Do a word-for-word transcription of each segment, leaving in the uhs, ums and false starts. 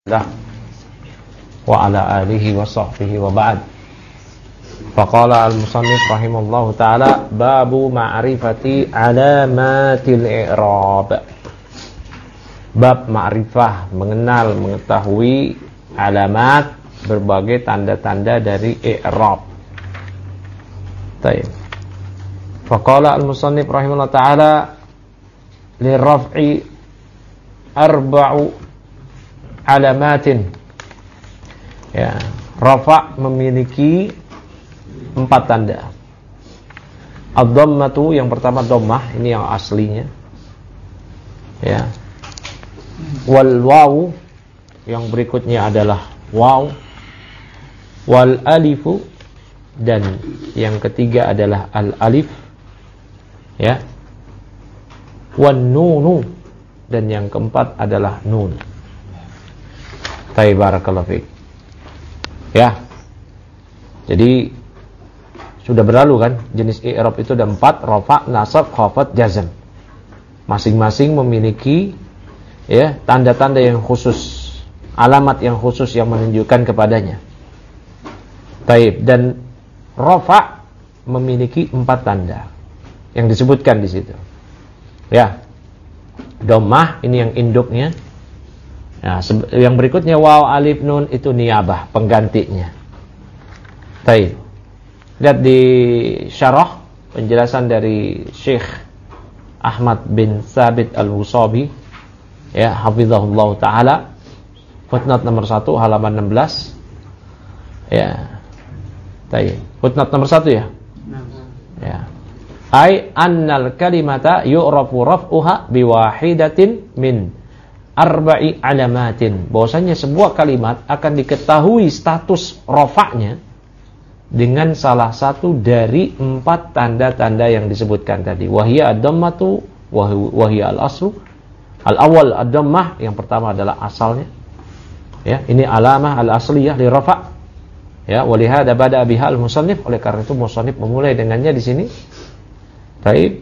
Dah wa ala alihi wa sahbihi wa ba'd. Faqala al-musannif rahimallahu ta'ala babu ma'rifati alamatil i'rab. Bab ma'rifah, mengenal, mengetahui alamat, berbagai tanda-tanda dari i'rab. Baik. Faqala al-musannif rahimallahu ta'ala li raf'i arba'u alamatin. Ya, rafa' memiliki empat tanda. Ad-dhammatu, yang pertama dhammah, ini yang aslinya. Ya. Wal waw, yang berikutnya adalah waw. Wal alifu, dan yang ketiga adalah al alif. Ya. Wan nunu, dan yang keempat adalah nun. Barakallahu fiik. Ya. Jadi sudah berlalu kan, jenis i'rab itu ada empat, rafa', nasab, khafad, jazm. Masing-masing memiliki ya tanda-tanda yang khusus, alamat yang khusus yang menunjukkan kepadanya. Baik, dan rafa' memiliki empat tanda yang disebutkan di situ. Ya. Dhammah, ini yang induknya. Nah, yang berikutnya waw, alif, nun, itu niyabah, penggantinya. Baik. Lihat di syarah penjelasan dari Syekh Ahmad bin Thabit Al-Wusabi, ya, hafizahullah taala, footnote nomor satu halaman enam belas. Ya. Baik. Footnote nomor satu ya. Ya. Ai annal kalimata yu'rafu raf'uha biwahidatin min arba'i alamatin. Bahwasanya sebuah kalimat akan diketahui status rafa'nya dengan salah satu dari empat tanda-tanda yang disebutkan tadi. Wahia ad-dhammatu wahia al-aslu. Al-awwal ad-dhammah, yang pertama adalah asalnya. Ya, ini alamah al-asliyah li rafa'. Ya, walihada bada biha al-musannif, oleh karena itu musannif memulai dengannya di sini. Baik.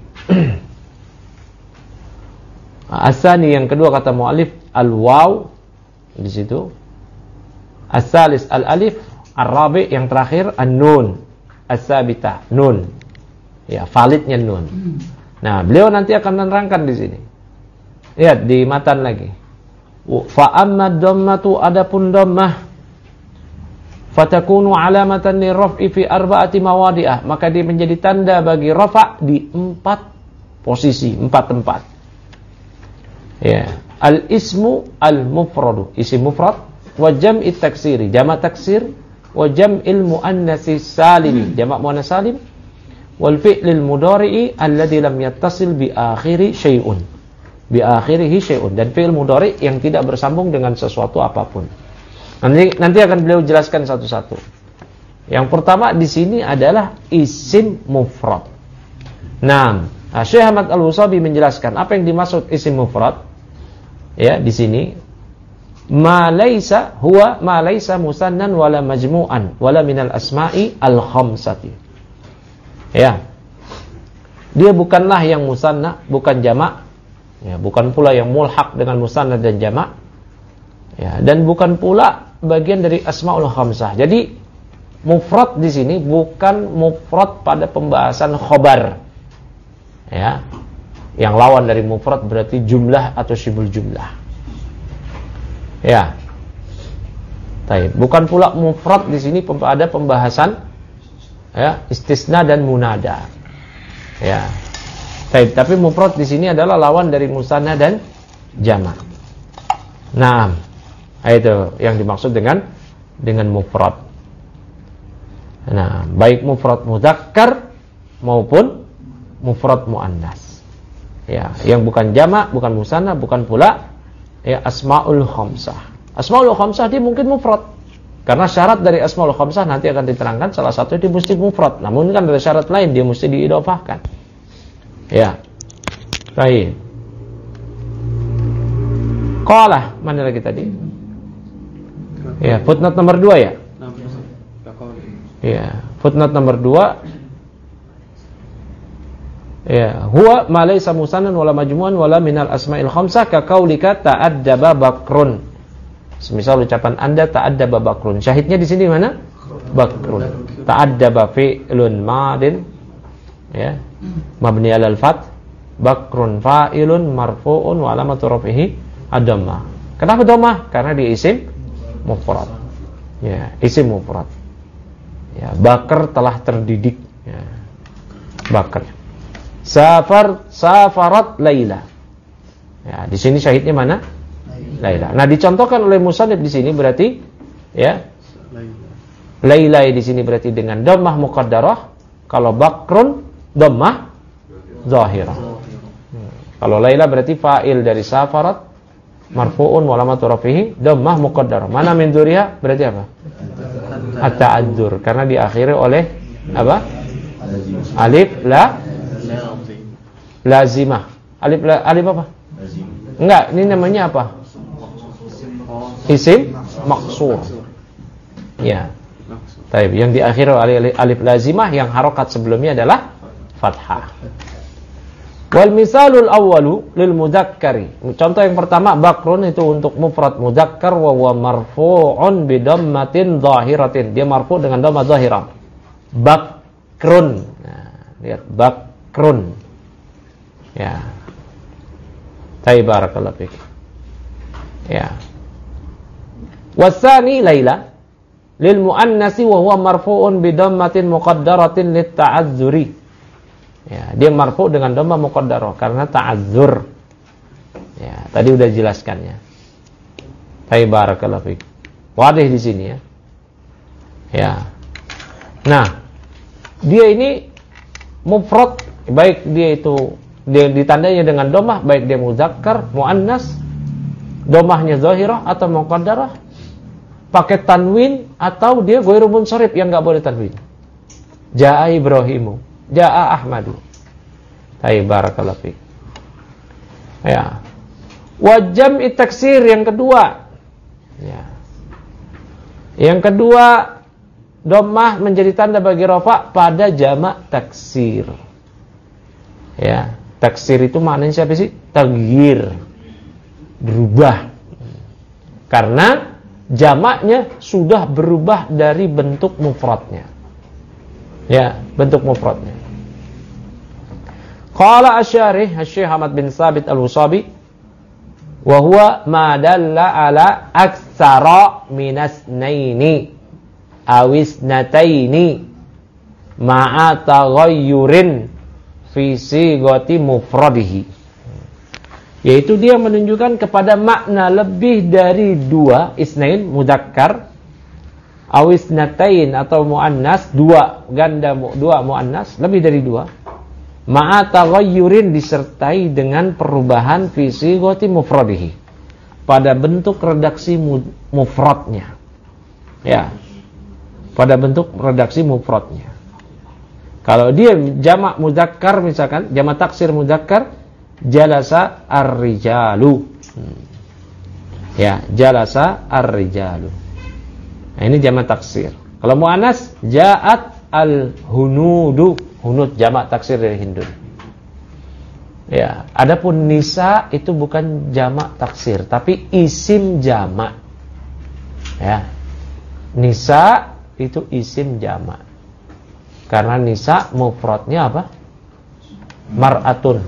Asani, yang kedua kata mu'alif al-waw di situ. As-salis al-alif, ar-rabi, yang terakhir an-nun, as-sabitah, nun. Ya, validnya nun. Nah, beliau nanti akan menerangkan di sini. Lihat di matan lagi. Fa amma dhammatu, adapun dhammah, fatakunu alamatan li raf'i fi arba'ati mawadi'ah, maka dia menjadi tanda bagi rafa' di empat posisi, empat tempat. Ya, al-ismu al-mufradu, isim mufrad, wa jam'i taksiri, jamak taksir, wa jam'il muannatsi salimi, jamak muannas salim, wal fi'lil mudhari'i alladzi lam yattasil bi akhiri syai'un, bi akhirihi syai'un, dan fi'il mudhari' yang tidak bersambung dengan sesuatu apapun. Nanti nanti akan beliau jelaskan satu-satu. Yang pertama di sini adalah isim mufrad. Nah, Syekh Ahmad Al-Wusabi menjelaskan apa yang dimaksud isim mufrad. Ya, di sini ma laisa huwa ma laisa musannan wala majmu'an wala minal asma'i al-khamsati. Ya. Dia bukanlah yang musanna, bukan jamak. Ya, bukan pula yang mulhaq dengan musanna dan jamak. Ya, dan bukan pula bagian dari asmaul khamsah. Jadi mufrad di sini bukan mufrad pada pembahasan khobar. Ya. Yang lawan dari mufrad berarti jumlah atau syibul jumlah. Ya. Baik, bukan pula mufrad di sini ada pembahasan ya, istisna dan munada. Ya. Baik, tapi mufrad di sini adalah lawan dari musanna dan jamak. Nah, itu yang dimaksud dengan dengan mufrad. Nah, baik mufrad mudzakkar maupun mufrad muannas. Ya, yang bukan jamak, bukan musanna, bukan pula ya asmaul khamsah. Asmaul khamsah dia mungkin mufrad. Karena syarat dari asmaul khamsah nanti akan diterangkan, salah satu dia mesti mufrad. Namun kan ada syarat lain, dia mesti diidhofahkan. Ya. Baik. Qala, mana lagi tadi? Ya, footnote nomor dua ya? Ya, footnote nomor dua. Ya, huwa ma laysa musannan wala majmu'an wala minal asma'il khamsah ka qaulika ta'addaba bakrun. Semisal ucapan Anda ta'addaba bakrun. Syahidnya di sini mana? Bakrun. Ta'addaba fi'lun madin, ya, mabni 'alal fath. Bakrun fa'ilun marfu'un wa alamatu raf'ihi ad-dhammah. Kenapa dhammah? Karena dia isim mufrad. Ya, isim mufrad. Ya, bakar telah terdidik. Ya. Bakar. Safar safarat Laila. Ya, di sini syahidnya mana? Laila. Nah, dicontohkan oleh musannif di sini berarti ya. Laila di sini berarti dengan dhammah muqaddarah, kalau bakrun dhammah zahirah. Hmm. Kalau Laila berarti fa'il dari safarat marfu'un wa alamatu raf'ihi dhammah muqaddarah. Mana min dzuriha berarti apa? At-ta'adzur, karena diakhiri oleh apa? Alif la lazimah. Alif la, alif apa? Enggak, ini namanya apa? Isim maksur. Ya. Baik, yang diakhiri oleh alif lazimah, yang harokat sebelumnya adalah fathah. Wal misalul awwalu lil mudzakkari. Contoh yang pertama, bakrun itu untuk mufrad mudzakkar wa huwa marfu'un bi dhammatin dhahiratin. Dia marfu' dengan dhammah dhahirah. Bakrun. Nah, lihat bakrun. Ya. Tayyib, barakallahu fik. Ya. Wasani Laila lil muannasi wa huwa marfu'un bi dhammatin muqaddaratin lit ta'azzuri. Ya, dia marfu' dengan dhammah muqaddarah karena ta'azzur. Ya, tadi udah jelaskannya. Tayyib, barakallahu fik. Wadih di sini ya. Ya. Nah, dia ini mufrad, baik dia itu dia ditandanya dengan dhammah, baik dia muzakkar, muannas, dhammahnya zahirah atau muqaddarah, pakai tanwin atau dia ghairu munsharif yang enggak boleh tanwin. Jaa Ibrahimu, jaa Ahmadu. Tayyib, barakallahu fiik. Ya. Wa jam'i taksir yang kedua. Ya. Yang kedua, dhammah menjadi tanda bagi rafa pada jamak taksir. Ya, taksir itu maknanya siapa sih? Taghyir. Berubah. Karena jamaknya sudah berubah dari bentuk mufradnya. Ya, bentuk mufradnya. Qala asy-syarih Asy-Syaikh Ahmad bin Tsabit Al-Husabi wa huwa ma dalla ala aktsara minasnaini awisnataini ma'a taghayyurin fi sighati mufradihi, yaitu dia menunjukkan kepada makna lebih dari dua, isnain mudzakkar, awisnatain atau muannas, dua ganda, dua muannas, lebih dari dua, ma'a taghayyurin disertai dengan perubahan fi sighati mufradihi, pada bentuk redaksi mufradnya. Ya. Pada bentuk redaksi mufradnya. Kalau dia jamak mudzakkar misalkan, jamak taksir mudzakkar, jalasa ar-rijalu. Hmm. Ya, jalasa ar-rijalu. Nah, ini jamak taksir. Kalau muannas, ja'at al-hunudu. Hunud jamak taksir dari hindun. Ya, adapun nisa itu bukan jamak taksir, tapi isim jamak. Ya. Nisa itu isim jamak. Karena nisa mufradnya apa? Mar'atun.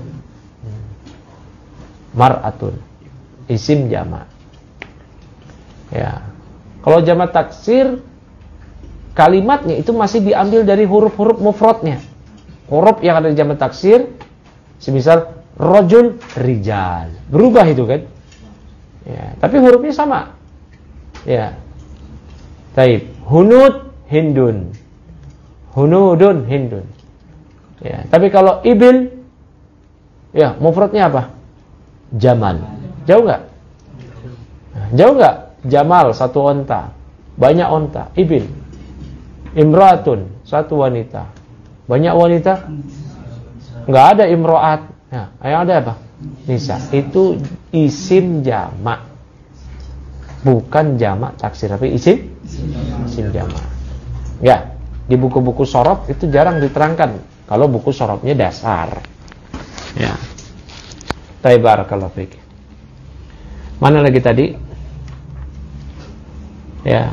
Mar'atun. Isim jamak. Ya. Kalau jamak taksir, kalimatnya itu masih diambil dari huruf-huruf mufradnya. Huruf yang ada di jamak taksir, semisal rajul, rijal. Berubah itu kan? Ya, tapi hurufnya sama. Ya. Taib. Hunud, hindun. Hunudun, hindun. Ya, tapi kalau ibil, ya, mufradnya apa? Jamal. Jauh enggak? Jauh enggak? Jamal, satu onta. Banyak onta. Ibil. Imratun, satu wanita. Banyak wanita? Enggak ada imro'at. Nah, yang ada apa? Nisa. Itu isim jamak. Bukan jamak taksir, tapi isim isim jamak. Ya, di buku-buku sorof itu jarang diterangkan. Kalau buku sorofnya dasar. Ya. Tayyib, barakallahu fiik. Mana lagi tadi? Ya.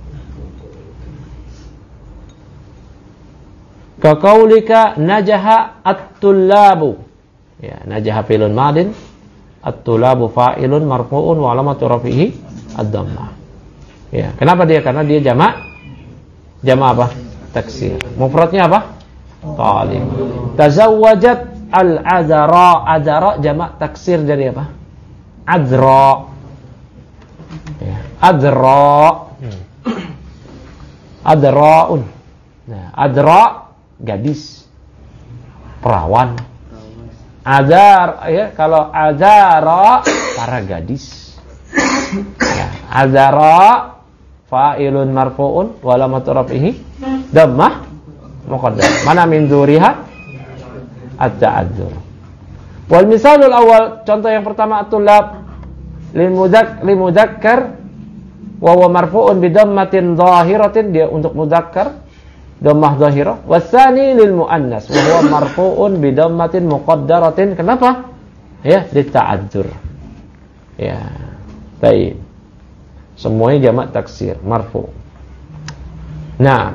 Kaqaulika najaha at-tullabu. Ya, najaha fi'lun madin, at-tullabu fa'ilun marfu'un wa alamatu rafihi ad-dhammah. Ya, kenapa dia? Karena dia jamak. Jamak apa? Taksir. Mufradnya apa? Talib. Tazawwajat al-adara. Adara jamak taksir dari apa? Adra. Ya, adra. Hmm. Adraun. Nah, adra gadis, perawan. Azar, ya, kalau azara para gadis. Ya, azara fa'ilun marfu'un wa alamatu raf'ihi dhammah muqaddar. Mana min dzuriha at-ta'adzur. Wal misalul awal, contoh yang pertama at-tullab lil mudzak lil mudzakkar wa huwa marfu'un bi dhammatin dhahiratin, dia untuk mudzakkar dhammah dhahirah, wasani lil muannas wa huwa marfu'un bi dhammatin muqaddaratin. Kenapa? Ya, dita'adzur. Ya. Baik. Semuanya jamak taksir, marfu'. Nah.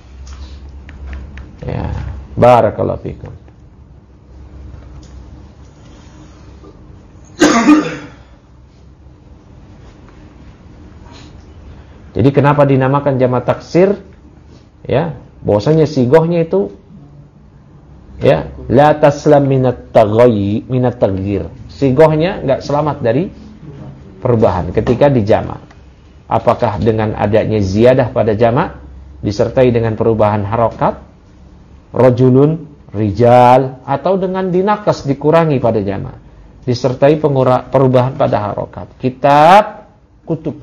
Ya, barakallahu fikum. Jadi kenapa dinamakan jamak taksir? Ya, bahwasanya sigohnya itu ya la taslam minat taghayyi minat taghyir. Sigohnya enggak selamat dari perubahan ketika dijamak. Apakah dengan adanya ziyadah pada jamak disertai dengan perubahan harokat, rajulun, rijal, atau dengan dinakas dikurangi pada jamak disertai pengura, perubahan pada harokat, kitab, kutub.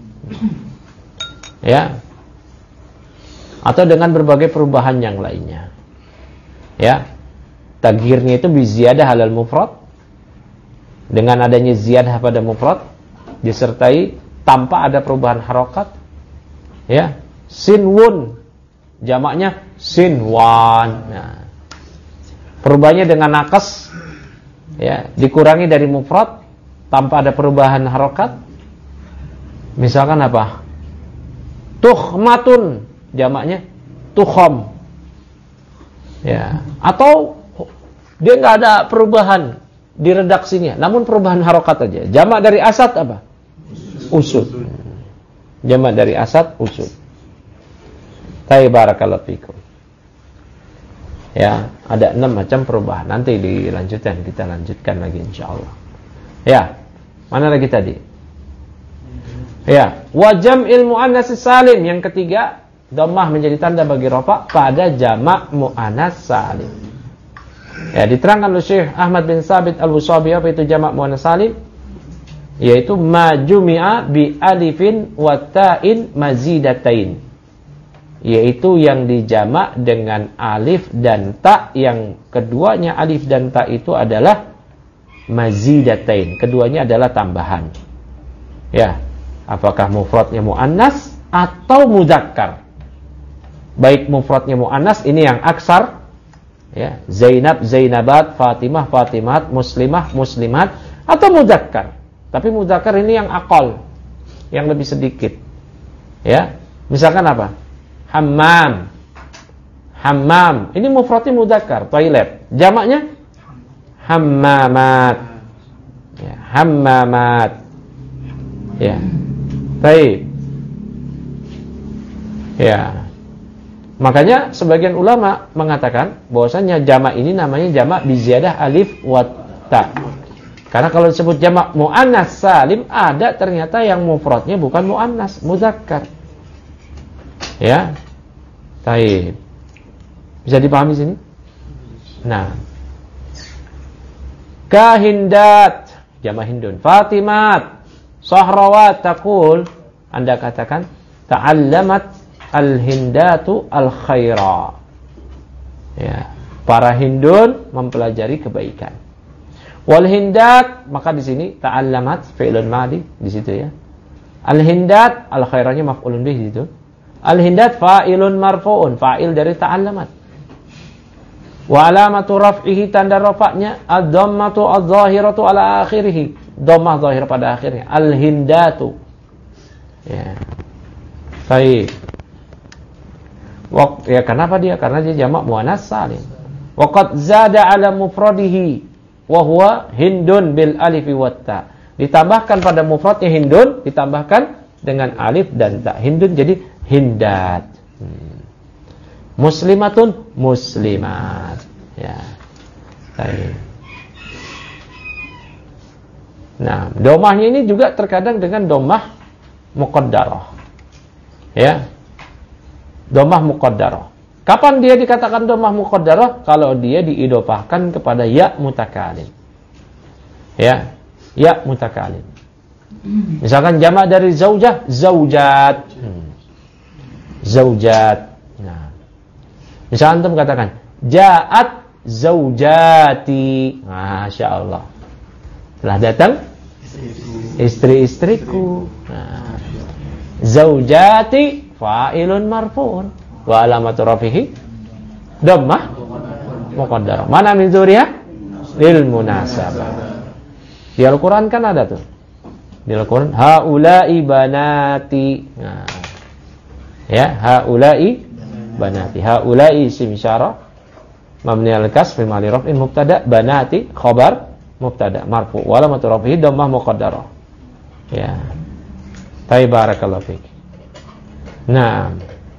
Ya. Atau dengan berbagai perubahan yang lainnya. Ya. Taghirnya itu bi ziyadah alal mufrad. Dengan adanya ziyadah pada mufrad disertai tanpa ada perubahan harokat. Ya. Sinwun, jamaknya sinwan. Nah. Perubahannya dengan nakas, ya, dikurangi dari mufrad tanpa ada perubahan harokat. Misalkan apa? Tuhmatun, jamaknya tukham. Ya, atau dia enggak ada perubahan di redaksinya, namun perubahan harokat aja. Jamak dari asad apa? Usud. Jamak dari asad usud. Tayyib, barakallahu fikum. Ya, ada enam macam perubahan. Nanti dilanjutkan, kita lanjutkan lagi insyaallah. Ya, mana lagi tadi? Ya, wa jam'il muannas salim, yang ketiga, dhammah menjadi tanda bagi rafa pada jamak muannas salim. Ya, diterangkan oleh Syekh Ahmad bin Sabit Al-Busabi apa itu jamak muannas salim, yaitu ma jumi'a bi alifin wa ta'in mazidatain, yaitu yang dijamak dengan alif dan ta, yang keduanya alif dan ta itu adalah mazidatain, keduanya adalah tambahan. Ya, apakah mufradnya muannas atau mudzakkar. Baik mufradnya muannas, ini yang aksar, ya, Zainab, Zainabat, Fatimah, Fatimat, Muslimah, Muslimat, atau mudzakkar. Tapi mudzakkar ini yang aqal, yang lebih sedikit. Ya, misalkan apa? Hammam. Hammam. Ini mufradnya mudzakkar, toilet. Jamaknya hammamat. Ya, hammamat. Ya. Baik. Ya. Makanya sebagian ulama mengatakan bahwasanya jamak ini namanya jamak bi ziyadah alif wa ta. Karena kalau disebut jamak muannas salim, ada ternyata yang mufradnya bukan muannas, mudzakkar. Ya. Baik. Bisa dipahami sini? Nah. Kahindat, jamak hindun. Fatimat, Sahrawat, taqul, Anda katakan ta'allamat al-hindatu al-khaira. Ya, para hindun mempelajari kebaikan. Wal hindat, maka di sini ta'allamat fi'lun madi di situ ya. Al-hindat, al-khairanya maf'ulun bih di situ. Al-hindat fa'ilun marfu'un, fa'il dari ta'allamat. Wa alamatu raf'ihi, tanda rafa'nya ad-dhammatu adh-dhahiratu ala akhirih. Dhammah zahir pada akhirnya. Al-hindatu. Ya. Baik. Wak, ya kenapa dia? Karena dia jamak muannas salim. Wa qad zada ala mufradihi wa huwa hindun bil alif wat ta. Ditambahkan pada mufradnya hindun, ditambahkan dengan alif dan ta. Hindun jadi hindat. Hmm. Muslimatun muslimat. Ya. Baik. Nah, domahnya ini juga terkadang dengan domah muqaddarah. Ya. Domah muqaddarah. Kapan dia dikatakan domah muqaddarah? Kalau dia diidhofahkan kepada ya mutakalim. Ya, ya mutakalim. Misalkan jamak dari zaujah, zaujat. Hmm. Zaujat. Nah. Misal antum katakan ja'at zaujati. Masya Allah. Telah datang istri-istriku. Nah. Zaujati fa'ilun marfu'un wa alamatu rafihi dhammah muqaddarah. Mana min dzuriyah? Lil munasabah. Di Al-Qur'an kan ada tuh. Di Al-Qur'an haula'i banati. Nah. Ya, haula'i banati. Haula'i isim isyarah mabni al-kasr fi mahalli raf'in mubtada, banati khabar mubtada marfu' wa alamatu rafihi dhammah muqaddarah. Ya. Baik, barakallahu fiik. Nah,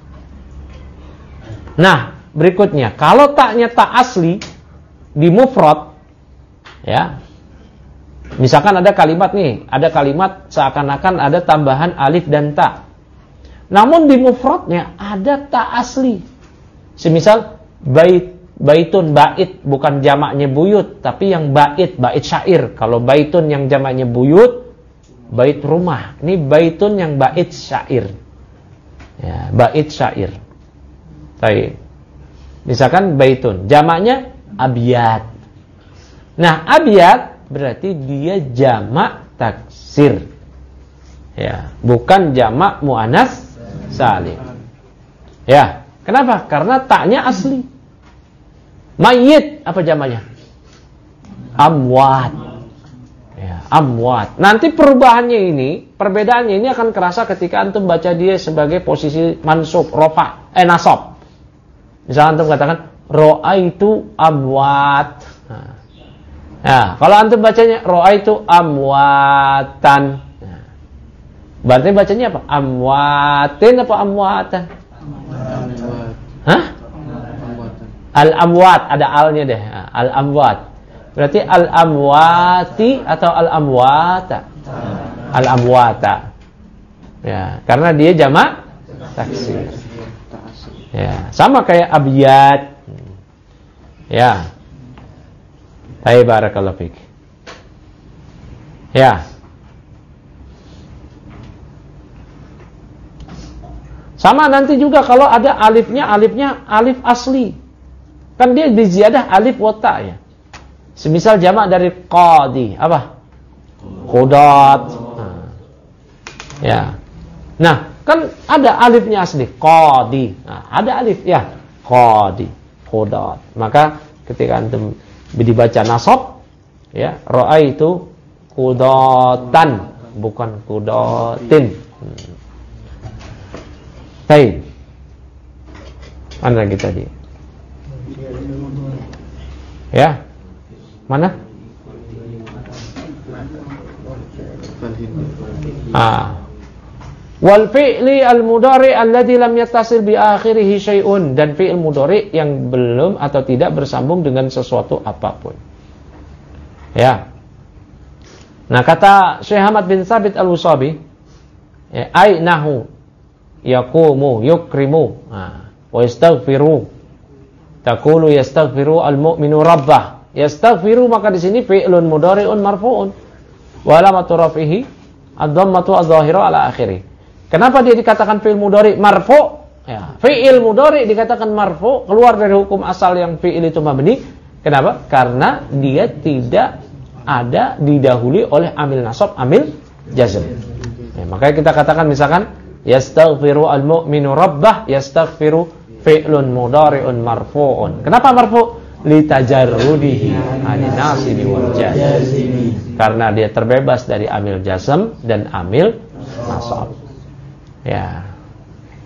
nah berikutnya, kalau taknya tak asli di mufrad, ya, misalkan ada kalimat nih, ada kalimat seakan-akan ada tambahan alif dan ta, namun di mufradnya ada tak asli. Semisal bait, baitun, bait bukan jamaknya buyut, tapi yang bait, bait syair. Kalau baitun yang jamaknya buyut, bait rumah. Ini baitun yang bait syair. Ya, bait syair. Baik. Misalkan baitun, jamaknya abiyat. Nah, abiyat berarti dia jamak taksir. Ya, bukan jamak muannas salim. Ya, kenapa? Karena taknya asli. Mayyit apa jamaknya? Amwat. Ya, amwat. Nanti perubahannya ini, perbedaannya ini akan kerasa ketika antum baca dia sebagai posisi mansub, rofa, eh nasab. Misalnya antum katakan ro'aitu amwat. Nah. Nah, kalau antum bacanya ro'aitu amwatan. Nah. Berarti bacanya apa? Amwatin apa amwatan? Amwat. Hah? Al-amwat, ada alnya deh. Al-amwat. Berarti al-amwati atau al-amwata? Al-amwata. Ya, karena dia jamak taksir. Ya, sama kayak abiyat. Ya. Baik, barakallahu fiik. Ya. Sama nanti juga kalau ada alifnya, alifnya alif asli. Kan dia diziyadah alif wa ta ya. Semisal jamak dari qadi, apa? Qudat. Nah. Ya. Nah, kan ada alifnya asli, qadi. Nah, ada alif ya, qadi, qudat. Maka ketika antum dibaca nasab, ya, ra'aitu qudatan, bukan qudatin. Hmm. Baik. Mana lagi tadi? Ya. Mana? Ah. Wal fi'li al-mudhari alladhi lam yattasil bi akhirih syai'un, dan fi'il mudhari yang belum atau tidak bersambung dengan sesuatu apapun. Ya. Nah, kata Syekh Ahmad bin Tsabit Al-Usabi, ya, ai nahu yaqumu yukrimu, nah, wa yastaghfiru. Taqulu yastaghfiru al-mu'minu rabbah. Yastaghfiru, maka di sini fi'lun mudhari'un marfu'un wa alamatu rafihi ad-dhammatu adh-dhahira ala akhirih. Kenapa dia dikatakan fi'il mudhari' marfu'? Ya, fi'il mudhari' dikatakan marfu', keluar dari hukum asal yang fi'il itu mabni. Kenapa? Karena dia tidak ada didahului oleh amil nasab, amil jazm. Ya, makanya kita katakan misalkan yastaghfiru al-mu'minu rabbah, yastaghfiru fi'lun mudhari'un marfu'un. Kenapa marfu'? Litajarrudihi anin nasibi wal jazm. Karena dia terbebas dari amil jazm dan amil nasab. Ya.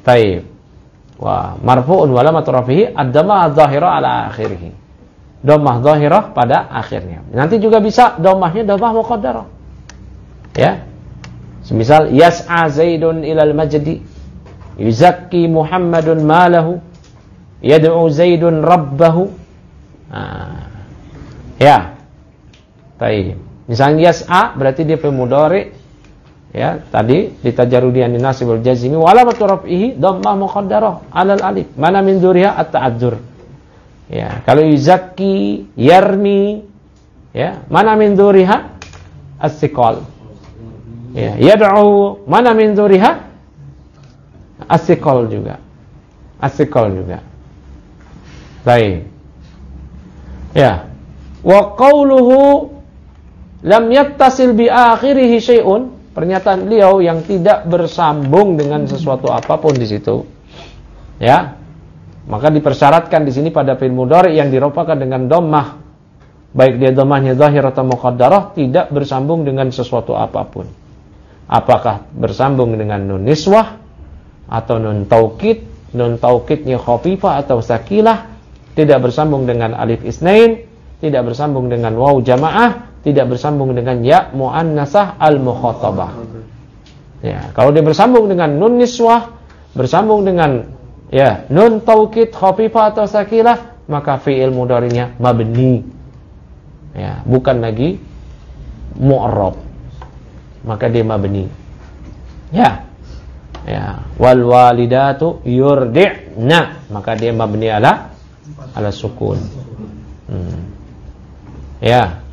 Taib. Wa marfu'un wa lamatu rafihi ad-dhammah adh-dhahira ala akhirih. Dhammah dhahirah pada akhirnya. Nanti juga bisa dhammahnya dhammah muqaddarah. Ya. Semisal yas'a Zaidun ilal majdi, yuzakki Muhammadun malahu, yad'u Zaidun rabbahu. Nah. Ya. Taib. Misalnya yas'a berarti dia fi'il mudhari. Ya, tadi ditajarudian dinasib wal jazmi wa alamatu raf'ihi dhammah muqaddarah 'alal alif. Mana min dzuriha at-ta'adzur. Ya, kalau yuzakki, yarmi, ya, mana min dzuriha as-siqal. Ya, yad'u, mana min dzuriha as-siqal juga. As-siqal juga. Baik. Ya. Wa qawluhu lam yattasil bi akhirih syai'un. Pernyataan beliau yang tidak bersambung dengan sesuatu apapun di situ, ya, maka dipersyaratkan di sini pada fi'il mudhari yang dirofakan dengan dhammah, baik dia dhammahnya zahir atau muqaddarah, tidak bersambung dengan sesuatu apapun. Apakah bersambung dengan nun niswah atau nun taukid, nun taukidnya khafifah atau sakilah, tidak bersambung dengan alif isnain, tidak bersambung dengan waw jamaah, tidak bersambung dengan ya muannasah al-mukhatabah. Ya, kalau dia bersambung dengan nun niswah, bersambung dengan ya nun taukid khafifah atau sakilah, maka fi'il mudhari'nya mabni. Ya, bukan lagi mu'rab. Maka dia mabni. Ya. Ya, wal walidatu yurdi'na, maka dia mabni ala ala sukun. Hmm. Ya.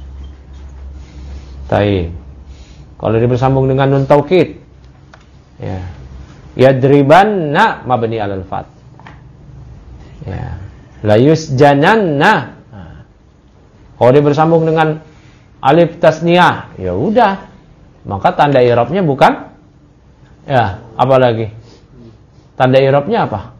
Taib. Kalau dia bersambung dengan nun taukid, ya, yadribanna mabni alal fat. Ya, la yusjananna. Kalau dia bersambung dengan alif tasniyah, ya udah, maka tanda i'rabnya bukan, ya, apa lagi? Tanda i'rabnya apa?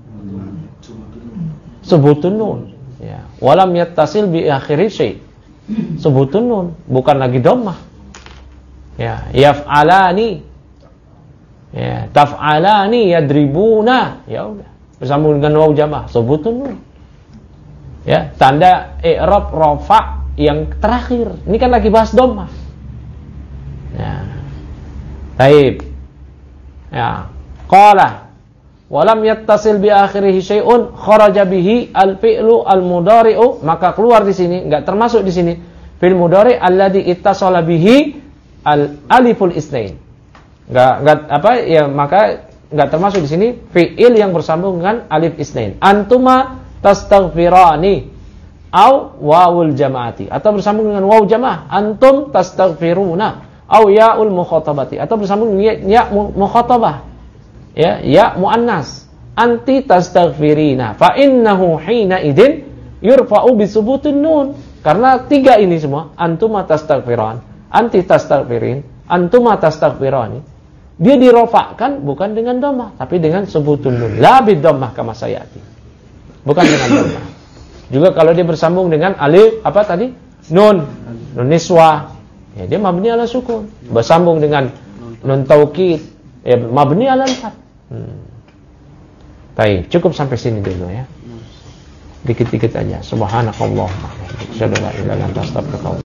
Subutun nun. Ya, walam yattasil bi akhiri syai'. Subutun nun, bukan lagi dhammah. Ya, yaf'alani, ya, taf'alani, yadribuna, ya udah, bersambung dengan waw jamaah, subutun nun. Ya, tanda i'rab rafa yang terakhir. Ini kan lagi bahas dhammah. Ya. Baik. Ya, qala walam yattasil bi akhirih syai'un kharaja bihi al-fi'lu al-mudhari'u, maka keluar di sini, enggak termasuk di sini fi'il mudhari' alladhi ittasala bihi al-aliful isnain. Enggak enggak apa ya, maka enggak termasuk di sini fi'il yang bersambung dengan alif isnain. Antuma tastaghfirani au wawul jamaati, atau bersambung dengan waw jamaah, antum tastaghfiruna, au yaul mukhatabati, atau bersambung dengan ya mukhatabah. Ya, ya muannas, anti tastaghfirina fa innahu hina idin yurfa'u bi subutin nun. Karena tiga ini semua, antuma tastaghfiran, anti tastaghfirin, antuma tastaghfirani, dia dirofakkan bukan dengan dhammah tapi dengan subutun nun, la bid dhammah kama sayati, bukan dengan dhammah. Juga kalau dia bersambung dengan alif apa tadi, nun nun niswah, ya dia mabni ala sukun. Bersambung dengan nun taukid, ya mabni ala fath. Hmm. Baik, cukup sampai sini dulu ya. Dikit-dikit aja. Subhanakallahumma wa bihamdika, asyhadu an la ilaha illa anta, astaghfiruka